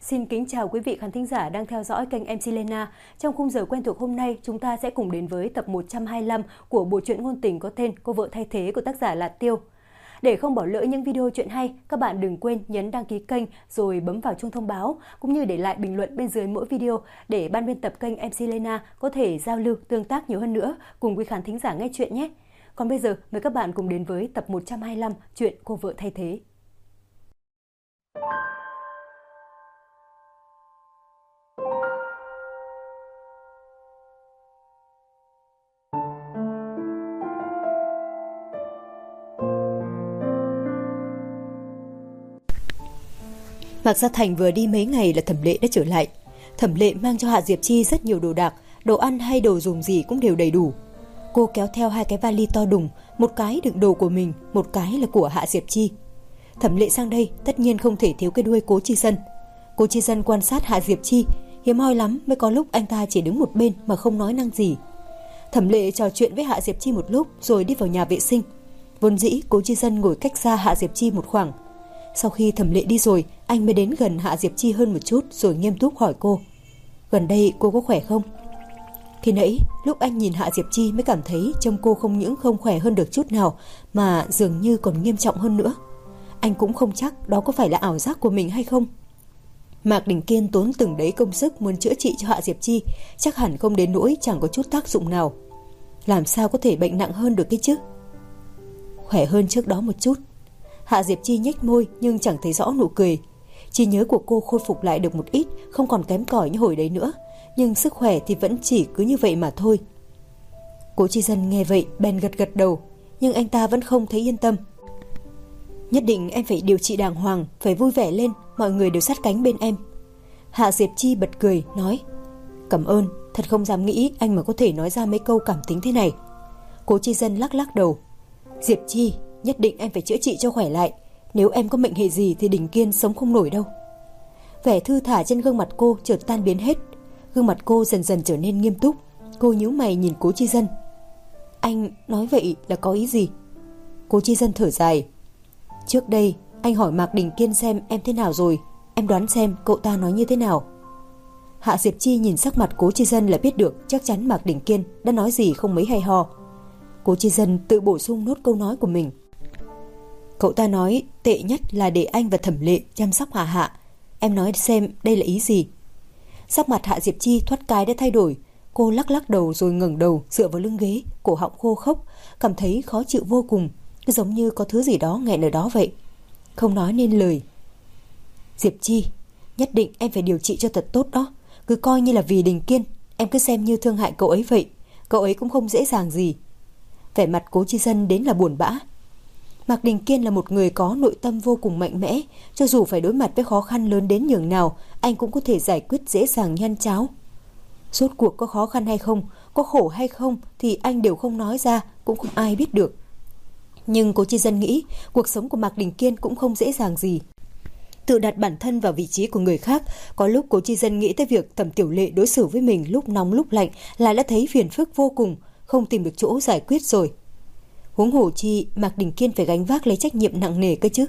Xin kính chào quý vị khán thính giả đang theo dõi kênh MC Lena. Trong khung giờ quen thuộc hôm nay, chúng ta sẽ cùng đến với tập 125 của bộ truyện ngôn tình có tên Cô vợ thay thế của tác giả là Tiêu. Để không bỏ lỡ những video truyện hay, các bạn đừng quên nhấn đăng ký kênh rồi bấm vào chuông thông báo, cũng như để lại bình luận bên dưới mỗi video để ban biên tập kênh MC Lena có thể giao lưu, tương tác nhiều hơn nữa cùng quý khán thính giả nghe chuyện nhé. Còn bây giờ, mời các bạn cùng đến với tập 125 chuyện Cô vợ thay thế. Mạc Gia Thành vừa đi mấy ngày là Thẩm Lệ đã trở lại. Thẩm Lệ mang cho Hạ Diệp Chi rất nhiều đồ đạc, đồ ăn hay đồ dùng gì cũng đều đầy đủ. Cô kéo theo 2 cái vali to đùng, một cái đựng đồ của mình, một cái là của Hạ Diệp Chi. Thẩm Lệ sang đây tất nhiên không thể thiếu cái đuôi Cố Chi Dân. Cố Chi Dân quan sát Hạ Diệp Chi, hiếm hoi lắm mới có lúc anh ta chỉ đứng một bên mà không nói năng gì. Thẩm Lệ trò chuyện với Hạ Diệp Chi một lúc rồi đi vào nhà vệ sinh. Vốn dĩ Cố Chi Dân ngồi cách xa Hạ Diệp Chi một khoảng. Sau khi Thẩm Lệ đi rồi, anh mới đến gần Hạ Diệp Chi hơn một chút rồi nghiêm túc hỏi cô: "Gần đây cô có khỏe không?" Khi nãy, lúc anh nhìn Hạ Diệp Chi mới cảm thấy trông cô không những không khỏe hơn được chút nào mà dường như còn nghiêm trọng hơn nữa. Anh cũng không chắc đó có phải là ảo giác của mình hay không. Mạc Đình Kiên tốn từng đấy công sức muốn chữa trị cho Hạ Diệp Chi, chắc hẳn không đến nỗi chẳng có chút tác dụng nào. Làm sao có thể bệnh nặng hơn được cái chứ? Khỏe hơn trước đó một chút. Hạ Diệp Chi nhếch môi nhưng chẳng thấy rõ nụ cười. Trí nhớ của cô khôi phục lại được một ít, không còn kém cỏi như hồi đấy nữa, nhưng sức khỏe thì vẫn chỉ cứ như vậy mà thôi. Cố Chi Dân nghe vậy bèn gật gật đầu, nhưng anh ta vẫn không thấy yên tâm. "Nhất định em phải điều trị đàng hoàng, phải vui vẻ lên, mọi người đều sát cánh bên em." Hạ Diệp Chi bật cười nói: "Cảm ơn, thật không dám nghĩ anh mà có thể nói ra mấy câu cảm tính thế này." Cố Chi Dân lắc lắc đầu: "Diệp Chi, nhất định em phải chữa trị cho khỏe lại. Nếu em có mệnh hệ gì thì Đình Kiên sống không nổi đâu." Vẻ thư thả trên gương mặt cô chợt tan biến hết. Gương mặt cô dần dần trở nên nghiêm túc. Cô nhíu mày nhìn Cố Chi Dân: "Anh nói vậy là có ý gì?" Cố Chi Dân thở dài: "Trước đây anh hỏi Mạc Đình Kiên xem em thế nào rồi, em đoán xem cậu ta nói như thế nào." Hạ Diệp Chi nhìn sắc mặt Cố Chi Dân là biết được chắc chắn Mạc Đình Kiên đã nói gì không mấy hay ho. Cố Chi Dân tự bổ sung nốt câu nói của mình: "Cậu ta nói tệ nhất là để anh và Thẩm Lệ chăm sóc Hạ Hạ. Em nói xem đây là ý gì?" Sắc mặt Hạ Diệp Chi thoát cái đã thay đổi. Cô lắc lắc đầu rồi ngẩng đầu dựa vào lưng ghế, cổ họng khô khốc, cảm thấy khó chịu vô cùng, giống như có thứ gì đó nghẹn ở đó vậy. Không nói nên lời. "Diệp Chi, nhất định em phải điều trị cho thật tốt đó. Cứ coi như là vì Đình Kiên, em cứ xem như thương hại cậu ấy vậy. Cậu ấy cũng không dễ dàng gì." Vẻ mặt Cố Chi Dân đến là buồn bã. Mạc Đình Kiên là một người có nội tâm vô cùng mạnh mẽ, cho dù phải đối mặt với khó khăn lớn đến nhường nào, anh cũng có thể giải quyết dễ dàng nhanh cháo. Rốt cuộc có khó khăn hay không, có khổ hay không thì anh đều không nói ra, cũng không ai biết được. Nhưng Cố Chi Dân nghĩ cuộc sống của Mạc Đình Kiên cũng không dễ dàng gì. Tự đặt bản thân vào vị trí của người khác, có lúc Cố Chi Dân nghĩ tới việc Thẩm Tiểu Lệ đối xử với mình lúc nóng lúc lạnh là đã thấy phiền phức vô cùng, không tìm được chỗ giải quyết rồi. Huống hồ chi Mạc Đình Kiên phải gánh vác lấy trách nhiệm nặng nề cơ chứ.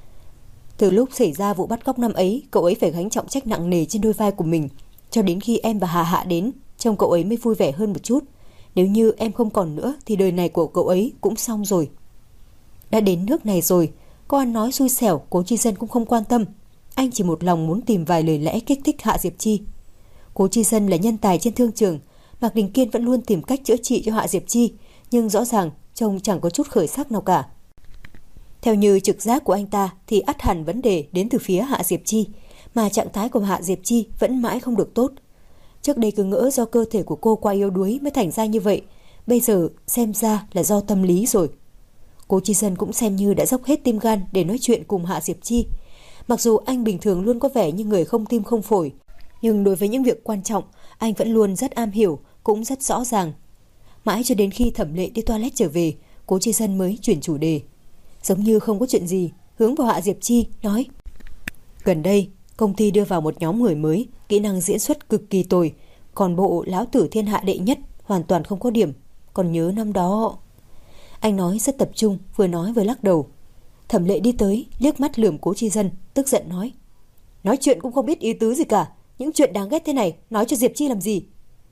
Từ lúc xảy ra vụ bắt cóc năm ấy, cậu ấy phải gánh trọng trách nặng nề trên đôi vai của mình. Cho đến khi em và Hà Hạ đến, trông cậu ấy mới vui vẻ hơn một chút. Nếu như em không còn nữa thì đời này của cậu ấy cũng xong rồi. Đã đến nước này rồi, có ăn nói xui xẻo Cố Chi Dân cũng không quan tâm. Anh chỉ một lòng muốn tìm vài lời lẽ kích thích Hạ Diệp Chi. Cố Chi Dân là nhân tài trên thương trường, Mạc Đình Kiên vẫn luôn tìm cách chữa trị cho Hạ Diệp Chi, nhưng rõ ràng trông chẳng có chút khởi sắc nào cả. Theo như trực giác của anh ta thì ắt hẳn vấn đề đến từ phía Hạ Diệp Chi, mà trạng thái của Hạ Diệp Chi vẫn mãi không được tốt. Trước đây cứ ngỡ do cơ thể của cô quá yếu đuối mới thành ra như vậy, bây giờ xem ra là do tâm lý rồi. Cố Chi Dân cũng xem như đã dốc hết tim gan để nói chuyện cùng Hạ Diệp Chi. Mặc dù anh bình thường luôn có vẻ như người không tim không phổi, nhưng đối với những việc quan trọng, anh vẫn luôn rất am hiểu, cũng rất rõ ràng. Mãi cho đến khi Thẩm Lệ đi toilet trở về, Cố Chi Dân mới chuyển chủ đề. Giống như không có chuyện gì, hướng vào Hạ Diệp Chi, nói: "Gần đây, công ty đưa vào một nhóm người mới, kỹ năng diễn xuất cực kỳ tồi. Còn bộ lão tử thiên hạ đệ nhất, hoàn toàn không có điểm. Còn nhớ năm đó..." Anh nói rất tập trung, vừa nói vừa lắc đầu. Thẩm Lệ đi tới, liếc mắt lườm Cố Chi Dân, tức giận nói: Nói chuyện cũng không biết ý tứ gì cả. Những chuyện đáng ghét thế này nói cho Diệp Chi làm gì?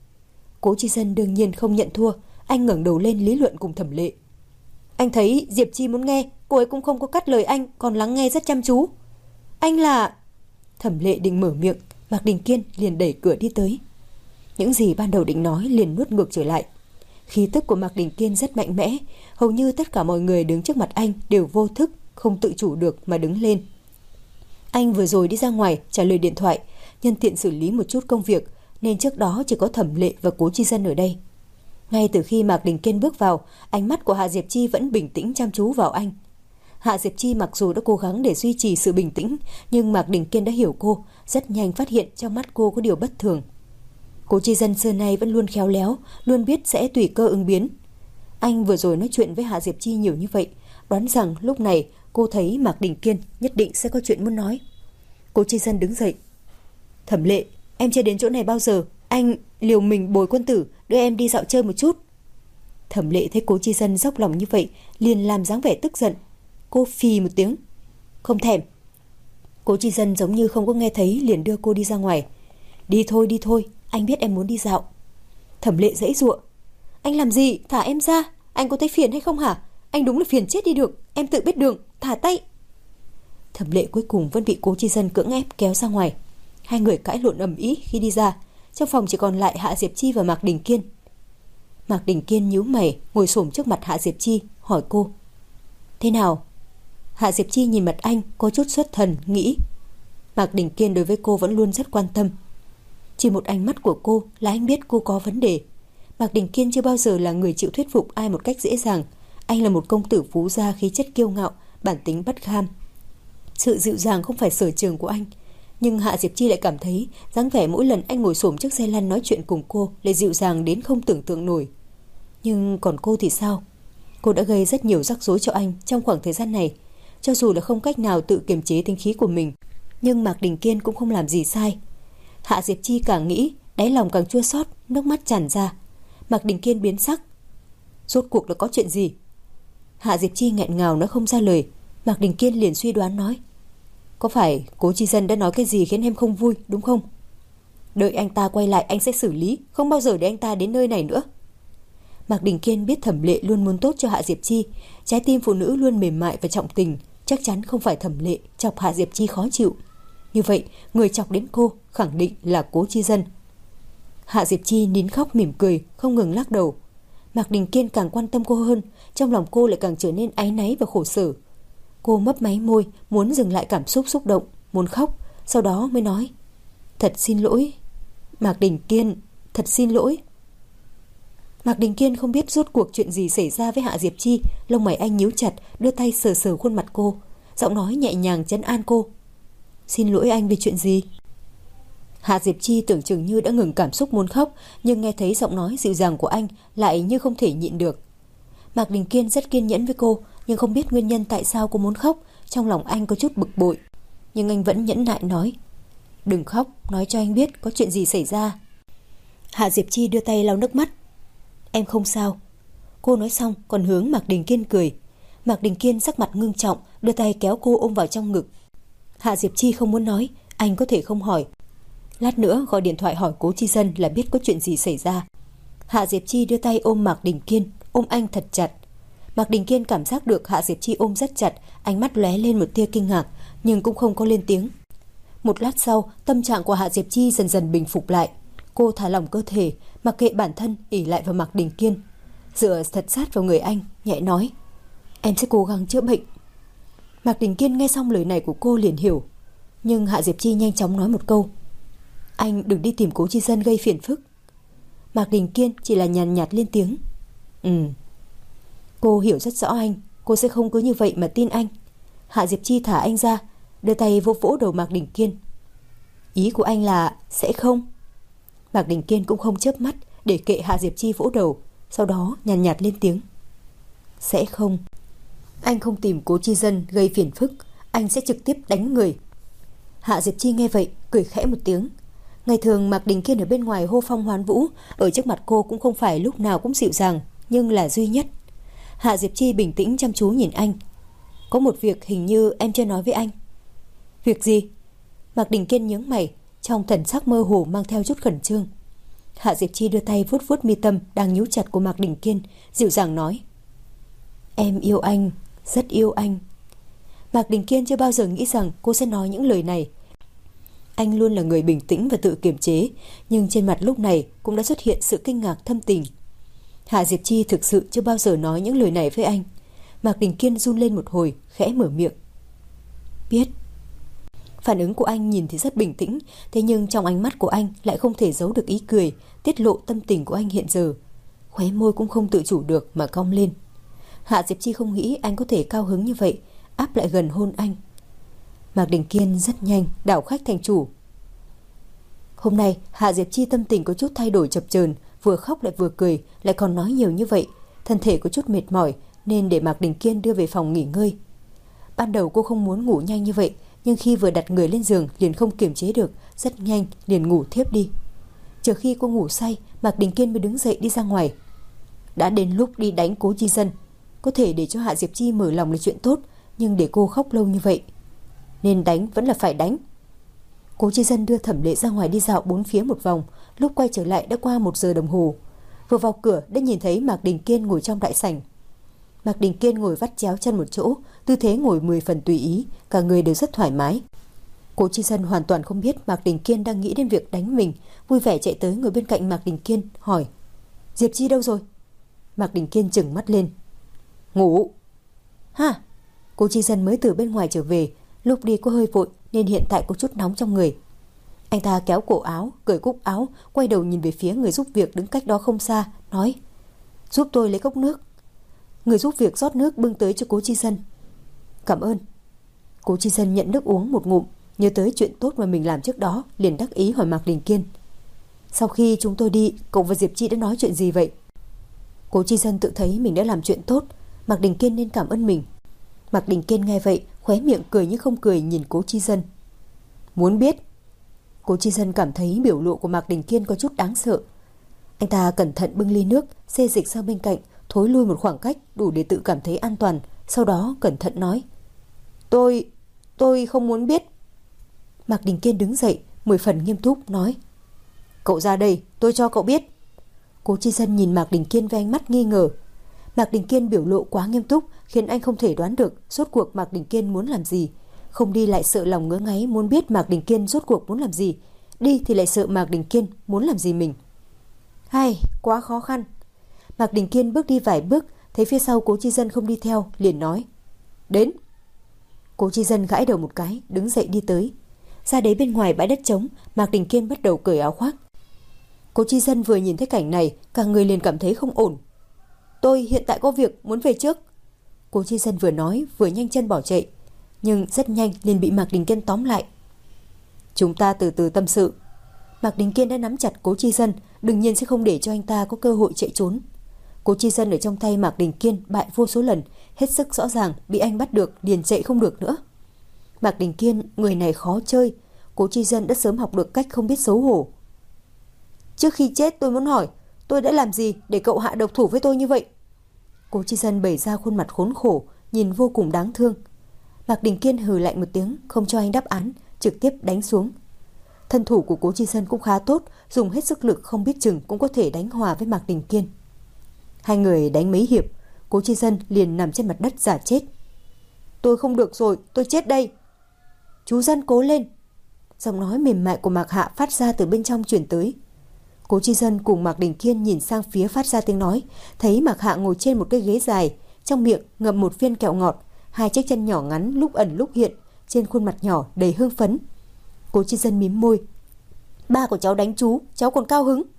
Cố Chi Dân đương nhiên không nhận thua. Anh ngẩng đầu lên lý luận cùng Thẩm Lệ. Anh thấy Diệp Chi muốn nghe, cô ấy cũng không có cắt lời anh, còn lắng nghe rất chăm chú. Anh là... Thẩm Lệ định mở miệng, Mạc Đình Kiên liền đẩy cửa đi tới. Những gì ban đầu định nói liền nuốt ngược trở lại. Khí tức của Mạc Đình Kiên rất mạnh mẽ, hầu như tất cả mọi người đứng trước mặt anh đều vô thức, không tự chủ được mà đứng lên. Anh vừa rồi đi ra ngoài trả lời điện thoại, nhân tiện xử lý một chút công việc, nên trước đó chỉ có Thẩm Lệ và Cố Chi Dân ở đây. Ngay từ khi Mạc Đình Kiên bước vào, ánh mắt của Hạ Diệp Chi vẫn bình tĩnh chăm chú vào anh. Hạ Diệp Chi mặc dù đã cố gắng để duy trì sự bình tĩnh, nhưng Mạc Đình Kiên đã hiểu cô, rất nhanh phát hiện trong mắt cô có điều bất thường. Cố Chi Dân xưa nay vẫn luôn khéo léo, luôn biết sẽ tùy cơ ứng biến. Anh vừa rồi nói chuyện với Hạ Diệp Chi nhiều như vậy, đoán rằng lúc này cô thấy Mạc Đình Kiên nhất định sẽ có chuyện muốn nói. Cố Chi Dân đứng dậy. Thẩm Lệ, em chưa đến chỗ này bao giờ, anh liều mình bồi quân tử đưa em đi dạo chơi một chút. Thẩm Lệ thấy Cố Chi Dân dốc lòng như vậy, liền làm dáng vẻ tức giận. Cô phì một tiếng. Không thèm. Cố Chi Dân giống như không có nghe thấy, liền đưa cô đi ra ngoài. Đi thôi, anh biết em muốn đi dạo. Thẩm Lệ giãy giụa. Anh làm gì? Thả em ra. Anh có thấy phiền hay không hả? Anh đúng là phiền chết đi được. Em tự biết đường, thả tay. Thẩm Lệ cuối cùng vẫn bị Cố Chi Dân cưỡng ép kéo ra ngoài. Hai người cãi lộn ầm ĩ khi đi ra. Trong phòng chỉ còn lại Hạ Diệp Chi và Mạc Đình Kiên. Mạc Đình Kiên nhíu mày, ngồi xổm trước mặt Hạ Diệp Chi, hỏi cô. Thế nào? Hạ Diệp Chi nhìn mặt anh, có chút xuất thần, nghĩ. Mạc Đình Kiên đối với cô vẫn luôn rất quan tâm. Chỉ một ánh mắt của cô là anh biết cô có vấn đề. Mạc Đình Kiên chưa bao giờ là người chịu thuyết phục ai một cách dễ dàng. Anh là một công tử phú gia, khí chất kiêu ngạo, bản tính bất kham. Sự dịu dàng không phải sở trường của anh. Nhưng Hạ Diệp Chi lại cảm thấy dáng vẻ mỗi lần anh ngồi xổm trước xe lăn nói chuyện cùng cô lại dịu dàng đến không tưởng tượng nổi. Nhưng còn cô thì sao? Cô đã gây rất nhiều rắc rối cho anh trong khoảng thời gian này. Cho dù là không cách nào tự kiềm chế tính khí của mình, nhưng Mạc Đình Kiên cũng không làm gì sai. Hạ Diệp Chi càng nghĩ, đáy lòng càng chua xót, nước mắt tràn ra. Mạc Đình Kiên biến sắc. Rốt cuộc là có chuyện gì? Hạ Diệp Chi nghẹn ngào nói không ra lời. Mạc Đình Kiên liền suy đoán nói. Có phải Cố Chi Dân đã nói cái gì khiến em không vui, đúng không? Đợi anh ta quay lại anh sẽ xử lý, không bao giờ để anh ta đến nơi này nữa. Mạc Đình Kiên biết Thẩm Lệ luôn muốn tốt cho Hạ Diệp Chi. Trái tim phụ nữ luôn mềm mại và trọng tình. Chắc chắn không phải Thẩm Lệ chọc Hạ Diệp Chi khó chịu. Như vậy người chọc đến cô khẳng định là Cố Chi Dân. Hạ Diệp Chi nín khóc mỉm cười, không ngừng lắc đầu. Mạc Đình Kiên càng quan tâm cô hơn, trong lòng cô lại càng trở nên áy náy và khổ sở. Cô mấp máy môi, muốn dừng lại cảm xúc xúc động, muốn khóc, sau đó mới nói. Thật xin lỗi. Mạc Đình Kiên, thật xin lỗi. Mạc Đình Kiên không biết rốt cuộc chuyện gì xảy ra với Hạ Diệp Chi, lông mày anh nhíu chặt, đưa tay sờ sờ khuôn mặt cô, giọng nói nhẹ nhàng trấn an cô. Xin lỗi anh vì chuyện gì? Hạ Diệp Chi tưởng chừng như đã ngừng cảm xúc muốn khóc, nhưng nghe thấy giọng nói dịu dàng của anh lại như không thể nhịn được. Mạc Đình Kiên rất kiên nhẫn với cô, nhưng không biết nguyên nhân tại sao cô muốn khóc. Trong lòng anh có chút bực bội, nhưng anh vẫn nhẫn nại nói. Đừng khóc, nói cho anh biết có chuyện gì xảy ra. Hạ Diệp Chi đưa tay lau nước mắt. Em không sao. Cô nói xong còn hướng Mạc Đình Kiên cười. Mạc Đình Kiên sắc mặt ngưng trọng, đưa tay kéo cô ôm vào trong ngực. Hạ Diệp Chi không muốn nói, anh có thể không hỏi. Lát nữa gọi điện thoại hỏi Cố Chi Dân là biết có chuyện gì xảy ra. Hạ Diệp Chi đưa tay ôm Mạc Đình Kiên, ôm anh thật chặt. Mạc Đình Kiên cảm giác được Hạ Diệp Chi ôm rất chặt, ánh mắt lóe lên một tia kinh ngạc, nhưng cũng không có lên tiếng. Một lát sau, tâm trạng của Hạ Diệp Chi dần dần bình phục lại. Cô thả lỏng cơ thể, mặc kệ bản thân, ỷ lại vào Mạc Đình Kiên, dựa thật sát vào người anh, nhẹ nói. Em sẽ cố gắng chữa bệnh. Mạc Đình Kiên nghe xong lời này của cô liền hiểu, nhưng Hạ Diệp Chi nhanh chóng nói một câu. Anh đừng đi tìm Cố Chi Dân gây phiền phức. Mạc Đình Kiên chỉ là nhàn nhạt lên tiếng. Cô hiểu rất rõ anh, cô sẽ không cứ như vậy mà tin anh. Hạ Diệp Chi thả anh ra, đưa tay vỗ vỗ đầu Mạc Đình Kiên. Ý của anh là sẽ không? Mạc Đình Kiên cũng không chớp mắt, để kệ Hạ Diệp Chi vỗ đầu, sau đó nhàn nhạt lên tiếng. Sẽ không. Anh không tìm Cố Chi Dân gây phiền phức, anh sẽ trực tiếp đánh người. Hạ Diệp Chi nghe vậy, cười khẽ một tiếng. Ngày thường Mạc Đình Kiên ở bên ngoài hô phong hoán vũ, ở trước mặt cô cũng không phải lúc nào cũng dịu dàng, nhưng là duy nhất. Hạ Diệp Chi bình tĩnh chăm chú nhìn anh. Có một việc hình như em chưa nói với anh. Việc gì? Mạc Đình Kiên nhướng mày, trong thần sắc mơ hồ mang theo chút khẩn trương. Hạ Diệp Chi đưa tay vuốt vuốt mi tâm đang nhíu chặt của Mạc Đình Kiên, dịu dàng nói: Em yêu anh, rất yêu anh. Mạc Đình Kiên chưa bao giờ nghĩ rằng cô sẽ nói những lời này. Anh luôn là người bình tĩnh và tự kiềm chế, nhưng trên mặt lúc này cũng đã xuất hiện sự kinh ngạc thâm tình. Hạ Diệp Chi thực sự chưa bao giờ nói những lời này với anh. Mạc Đình Kiên run lên một hồi, khẽ mở miệng: Biết. Phản ứng của anh nhìn thì rất bình tĩnh, thế nhưng trong ánh mắt của anh lại không thể giấu được ý cười, tiết lộ tâm tình của anh hiện giờ. Khóe môi cũng không tự chủ được mà cong lên. Hạ Diệp Chi không nghĩ anh có thể cao hứng như vậy, áp lại gần hôn anh. Mạc Đình Kiên rất nhanh đảo khách thành chủ. Hôm nay Hạ Diệp Chi tâm tình có chút thay đổi chập chờn, vừa khóc lại vừa cười, lại còn nói nhiều như vậy, thân thể có chút mệt mỏi nên để Mạc Đình Kiên đưa về phòng nghỉ ngơi. Ban đầu cô không muốn ngủ nhanh như vậy, nhưng khi vừa đặt người lên giường liền không kiềm chế được, rất nhanh liền ngủ thiếp đi. Chờ khi cô ngủ say, Mạc Đình Kiên mới đứng dậy đi ra ngoài. Đã đến lúc đi đánh Cố Chi Dân, có thể để cho Hạ Diệp Chi mở lòng là chuyện tốt, nhưng để cô khóc lâu như vậy, nên đánh vẫn là phải đánh. Cố Chi Dân đưa Thẩm Lệ ra ngoài đi dạo bốn phía một vòng, lúc quay trở lại đã qua 1 giờ đồng hồ. Vừa vào cửa đã nhìn thấy Mạc Đình Kiên ngồi trong đại sảnh. Mạc Đình Kiên ngồi vắt chéo chân một chỗ, tư thế ngồi 10 phần tùy ý, cả người đều rất thoải mái. Cố Chi Dân hoàn toàn không biết Mạc Đình Kiên đang nghĩ đến việc đánh mình, vui vẻ chạy tới ngồi bên cạnh Mạc Đình Kiên, hỏi: Diệp Chi đâu rồi? Mạc Đình Kiên trừng mắt lên: Ngủ. Ha! Cố Chi Dân mới từ bên ngoài trở về, lúc đi có hơi vội nên hiện tại có chút nóng trong người. Anh ta kéo cổ áo, cởi cúc áo, quay đầu nhìn về phía người giúp việc đứng cách đó không xa, nói: Giúp tôi lấy cốc nước. Người giúp việc rót nước bưng tới cho Cố Chi Dân. Cảm ơn. Cố Chi Dân nhận nước uống một ngụm, nhớ tới chuyện tốt mà mình làm trước đó, liền đắc ý hỏi Mạc Đình Kiên: Sau khi chúng tôi đi, cậu và Diệp Chi đã nói chuyện gì vậy? Cố Chi Dân tự thấy mình đã làm chuyện tốt, Mạc Đình Kiên nên cảm ơn mình. Mạc Đình Kiên nghe vậy, khóe miệng cười như không cười nhìn Cố Chi Dân. Muốn biết? Cố Chi Dân cảm thấy biểu lộ của Mạc Đình Kiên có chút đáng sợ. Anh ta cẩn thận bưng ly nước, xê dịch sang bên cạnh, thối lui một khoảng cách đủ để tự cảm thấy an toàn, sau đó cẩn thận nói: Tôi không muốn biết. Mạc Đình Kiên đứng dậy, 10 phần nghiêm túc nói: Cậu ra đây, tôi cho cậu biết. Cố Chi Dân nhìn Mạc Đình Kiên với ánh mắt nghi ngờ. Mạc Đình Kiên biểu lộ quá nghiêm túc, khiến anh không thể đoán được rốt cuộc Mạc Đình Kiên muốn làm gì. Không đi lại sợ lòng ngứa ngáy muốn biết Mạc Đình Kiên rốt cuộc muốn làm gì, đi thì lại sợ Mạc Đình Kiên muốn làm gì mình. Hay, quá khó khăn. Mạc Đình Kiên bước đi vài bước, thấy phía sau Cố Chi Dân không đi theo, liền nói: Đến. Cố Chi Dân gãi đầu một cái, đứng dậy đi tới. Ra đấy bên ngoài bãi đất trống, Mạc Đình Kiên bắt đầu cởi áo khoác. Cố Chi Dân vừa nhìn thấy cảnh này, cả người liền cảm thấy không ổn. Tôi hiện tại có việc muốn về trước. Cố Chi Dân vừa nói vừa nhanh chân bỏ chạy, nhưng rất nhanh liền bị Mạc Đình Kiên tóm lại. Chúng ta từ từ tâm sự. Mạc Đình Kiên đã nắm chặt Cố Chi Dân, đương nhiên sẽ không để cho anh ta có cơ hội chạy trốn. Cố Chi Dân ở trong tay Mạc Đình Kiên bại vô số lần, hết sức rõ ràng, bị anh bắt được liền chạy không được nữa. Mạc Đình Kiên, người này khó chơi, Cố Chi Dân đã sớm học được cách không biết xấu hổ. Trước khi chết tôi muốn hỏi, tôi đã làm gì để cậu hạ độc thủ với tôi như vậy? Cố Chi Dân bày ra khuôn mặt khốn khổ, nhìn vô cùng đáng thương. Mạc Đình Kiên hừ lạnh một tiếng, không cho anh đáp án, trực tiếp đánh xuống. Thân thủ của Cố Chi Dân cũng khá tốt, dùng hết sức lực không biết chừng cũng có thể đánh hòa với Mạc Đình Kiên. Hai người đánh mấy hiệp, Cố Chi Dân liền nằm trên mặt đất giả chết. Tôi không được rồi, tôi chết đây. Chú Dân cố lên. Giọng nói mềm mại của Mạc Hạ phát ra từ bên trong truyền tới. Cố Chi Dân cùng Mạc Đình Kiên nhìn sang phía phát ra tiếng nói, thấy Mạc Hạ ngồi trên một cái ghế dài, trong miệng ngậm một viên kẹo ngọt, hai chiếc chân nhỏ ngắn lúc ẩn lúc hiện, trên khuôn mặt nhỏ đầy hương phấn. Cố Chi Dân mím môi. Ba của cháu đánh chú, cháu còn cao hứng.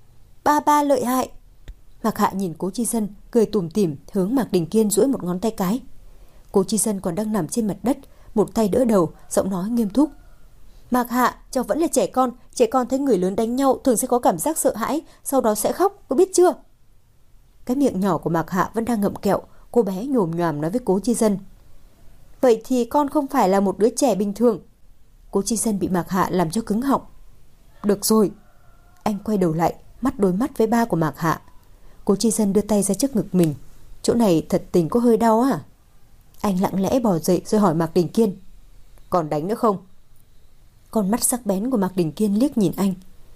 Ba lợi hại. Mạc Hạ nhìn Cố Chi Dân, cười tủm tỉm hướng Mạc Đình Kiên duỗi một ngón tay cái. Cố Chi Dân còn đang nằm trên mặt đất, một tay đỡ đầu, giọng nói nghiêm túc. Mạc Hạ, cháu vẫn là trẻ con thấy người lớn đánh nhau thường sẽ có cảm giác sợ hãi, sau đó sẽ khóc, có biết chưa? Cái miệng nhỏ của Mạc Hạ vẫn đang ngậm kẹo, cô bé nhồm nhoàm nói với Cố Chi Dân. Vậy thì con không phải là một đứa trẻ bình thường. Cố Chi Dân bị Mạc Hạ làm cho cứng họng. Được rồi. Anh quay đầu lại, mắt đối mắt với ba của Mạc Hạ. Cố Chi Dân đưa tay ra trước ngực mình. Chỗ này thật tình có hơi đau à? Anh lặng lẽ bò dậy rồi hỏi Mạc Đình Kiên. Còn đánh nữa không? Con mắt sắc bén của Mạc Đình Kiên liếc nhìn anh.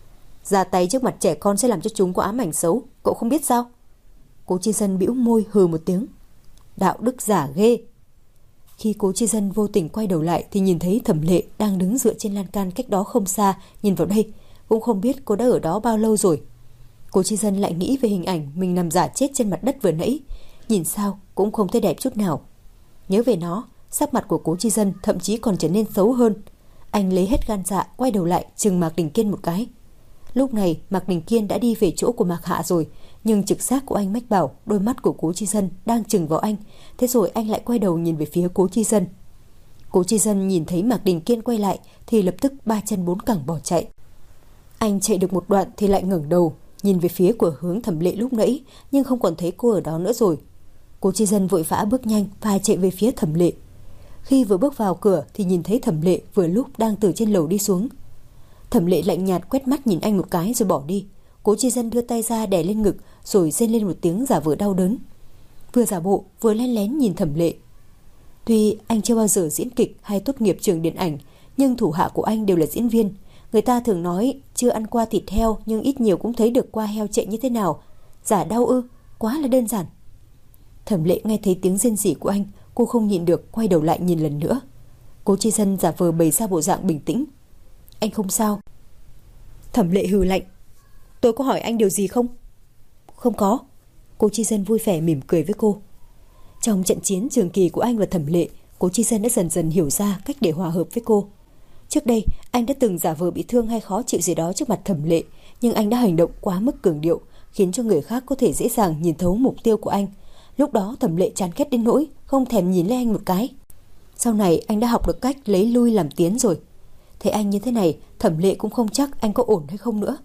Ra tay trước mặt trẻ con sẽ làm cho chúng có ám ảnh xấu, cậu không biết sao? Cố Chi Dân bĩu môi hừ một tiếng. Đạo đức giả ghê. Khi Cố Chi Dân vô tình quay đầu lại thì nhìn thấy Thẩm Lệ đang đứng dựa trên lan can cách đó không xa, nhìn vào đây. Cũng không biết cô đã ở đó bao lâu rồi. Cố Chi Dân lại nghĩ về hình ảnh mình nằm giả chết trên mặt đất vừa nãy. Nhìn sao cũng không thấy đẹp chút nào. Nhớ về nó, sắc mặt của Cố Chi Dân thậm chí còn trở nên xấu hơn. Anh lấy hết gan dạ quay đầu lại chừng Mạc Đình Kiên một cái. Lúc này Mạc Đình Kiên đã đi về chỗ của Mạc Hạ rồi, nhưng trực giác của anh mách bảo đôi mắt của Cố Chi Dân đang chừng vào anh. Thế rồi anh lại quay đầu nhìn về phía Cố Chi Dân. Cố Chi Dân nhìn thấy Mạc Đình Kiên quay lại thì lập tức ba chân bốn cẳng bỏ chạy. Anh chạy được một đoạn thì lại ngẩng đầu nhìn về phía của hướng Thẩm Lệ lúc nãy, nhưng không còn thấy cô ở đó nữa rồi. Cố Chi Dân vội vã bước nhanh và chạy về phía Thẩm Lệ. Khi vừa bước vào cửa thì nhìn thấy Thẩm Lệ vừa lúc đang từ trên lầu đi xuống. Thẩm Lệ lạnh nhạt quét mắt nhìn anh một cái rồi bỏ đi. Cố Chi Dân đưa tay ra đè lên ngực rồi rên lên một tiếng giả vờ đau đớn. Vừa giả bộ vừa len lén nhìn Thẩm Lệ. Tuy anh chưa bao giờ diễn kịch hay tốt nghiệp trường điện ảnh, nhưng thủ hạ của anh đều là diễn viên. Người ta thường nói chưa ăn qua thịt heo nhưng ít nhiều cũng thấy được qua heo chạy như thế nào. Giả đau ư? Quá là đơn giản. Thẩm Lệ nghe thấy tiếng rên rỉ của anh, cô không nhịn được quay đầu lại nhìn lần nữa. Cố Chi Dân giả vờ bày ra bộ dạng bình tĩnh. Anh không sao. Thẩm Lệ hừ lạnh. Tôi có hỏi anh điều gì không? Không có. Cố Chi Dân vui vẻ mỉm cười với cô. Trong trận chiến trường kỳ của anh và Thẩm Lệ, Cố Chi Dân đã dần dần hiểu ra cách để hòa hợp với cô. Trước đây anh đã từng giả vờ bị thương hay khó chịu gì đó trước mặt Thẩm Lệ, nhưng anh đã hành động quá mức cường điệu, khiến cho người khác có thể dễ dàng nhìn thấu mục tiêu của anh. Lúc đó Thẩm Lệ chán ghét đến nỗi không thèm nhìn lên anh một cái. Sau này anh đã học được cách lấy lui làm tiến rồi. Thấy anh như thế này, Thẩm Lệ cũng không chắc anh có ổn hay không nữa.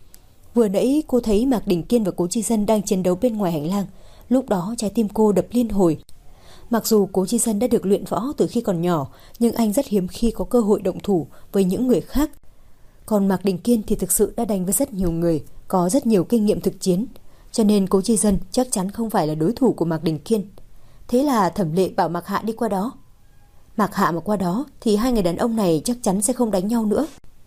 Vừa nãy cô thấy Mạc Đình Kiên và Cố Chi Dân đang chiến đấu bên ngoài hành lang. Lúc đó trái tim cô đập liên hồi. Mặc dù Cố Chi Dân đã được luyện võ từ khi còn nhỏ, nhưng anh rất hiếm khi có cơ hội động thủ với những người khác. Còn Mạc Đình Kiên thì thực sự đã đánh với rất nhiều người, có rất nhiều kinh nghiệm thực chiến. Cho nên Cố Chi Dân chắc chắn không phải là đối thủ của Mạc Đình Kiên. Thế là Thẩm Lệ bảo Mạc Hạ đi qua đó. Mạc Hạ mà qua đó thì hai người đàn ông này chắc chắn sẽ không đánh nhau nữa.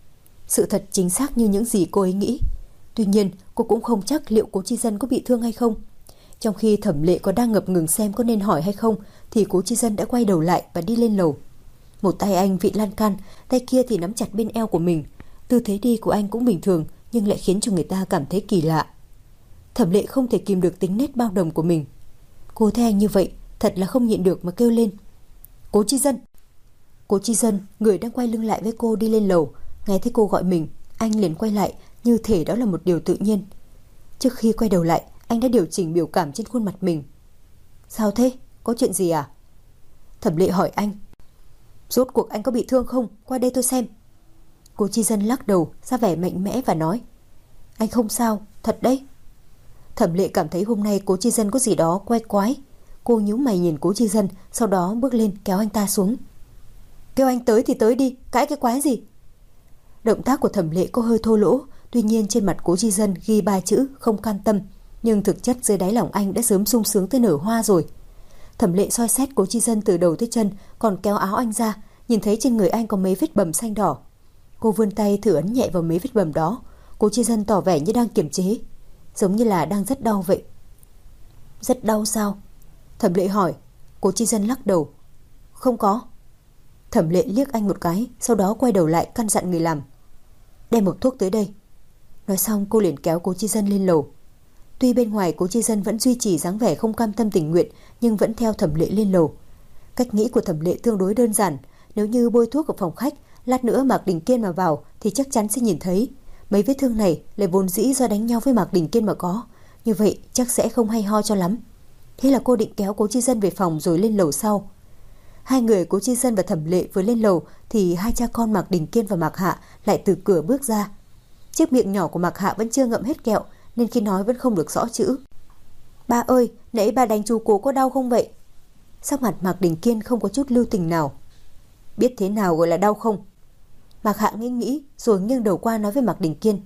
Sự thật chính xác như những gì cô ấy nghĩ. Tuy nhiên cô cũng không chắc liệu Cố Chi Dân có bị thương hay không. Trong khi Thẩm Lệ còn đang ngập ngừng xem có nên hỏi hay không thì Cố Chi Dân đã quay đầu lại và đi lên lầu. Một tay anh vịn lan can, tay kia thì nắm chặt bên eo của mình. Tư thế đi của anh cũng bình thường nhưng lại khiến cho người ta cảm thấy kỳ lạ. Thẩm Lệ không thể kìm được tính nét bao đồng của mình. Cô thấy anh như vậy thật là không nhịn được mà kêu lên. Cố Chi Dân! Cố Chi Dân, người đang quay lưng lại với cô, đi lên lầu. Nghe thấy cô gọi mình, anh liền quay lại như thể đó là một điều tự nhiên. Trước khi quay đầu lại, anh đã điều chỉnh biểu cảm trên khuôn mặt mình. Sao thế? Có chuyện gì à? Thẩm Lệ hỏi anh. Rốt cuộc anh có bị thương không? Qua đây tôi xem. Cố Chi Dân lắc đầu ra vẻ mạnh mẽ và nói. Anh không sao, thật đấy. Thẩm Lệ cảm thấy hôm nay Cố Chi Dân có gì đó quái quái. Cô nhíu mày nhìn Cố Chi Dân, sau đó bước lên kéo anh ta xuống. Kêu anh tới thì tới đi, cãi cái quái gì? Động tác của Thẩm Lệ có hơi thô lỗ, tuy nhiên trên mặt Cố Chi Dân ghi 3 chữ không can tâm, nhưng thực chất dưới đáy lòng anh đã sớm sung sướng tới nở hoa rồi. Thẩm Lệ soi xét Cố Chi Dân từ đầu tới chân, còn kéo áo anh ra, nhìn thấy trên người anh có mấy vết bầm xanh đỏ. Cô vươn tay thử ấn nhẹ vào mấy vết bầm đó. Cố Chi Dân tỏ vẻ như đang kiềm chế, giống như là đang rất đau vậy. Rất đau sao? Thẩm Lệ hỏi. Cố Chi Dân lắc đầu. Không có. Thẩm Lệ liếc anh một cái, sau đó quay đầu lại căn dặn người làm. Đem một thuốc tới đây. Nói xong cô liền kéo Cố Chi Dân lên lầu. Tuy bên ngoài Cố Chi Dân vẫn duy trì dáng vẻ không cam tâm tình nguyện, nhưng vẫn theo Thẩm Lệ lên lầu. Cách nghĩ của Thẩm Lệ tương đối đơn giản. Nếu như bôi thuốc ở phòng khách, lát nữa Mạc Đình Kiên mà vào thì chắc chắn sẽ nhìn thấy. Mấy vết thương này là vốn dĩ do đánh nhau với Mạc Đình Kiên mà có. Như vậy chắc sẽ không hay ho cho lắm. Thế là cô định kéo Cố Chi Dân về phòng rồi lên lầu sau. Hai người Cố Chi Dân và Thẩm Lệ vừa lên lầu thì hai cha con Mạc Đình Kiên và Mạc Hạ lại từ cửa bước ra. Chiếc miệng nhỏ của Mạc Hạ vẫn chưa ngậm hết kẹo nên khi nói vẫn không được rõ chữ. Ba ơi, nãy bà đánh chú Cố có đau không vậy? Sắc mặt Mạc Đình Kiên không có chút lưu tình nào. Biết thế nào gọi là đau không? Mạc Hạ nghĩ rồi nghiêng đầu qua nói với Mạc Đình Kiên.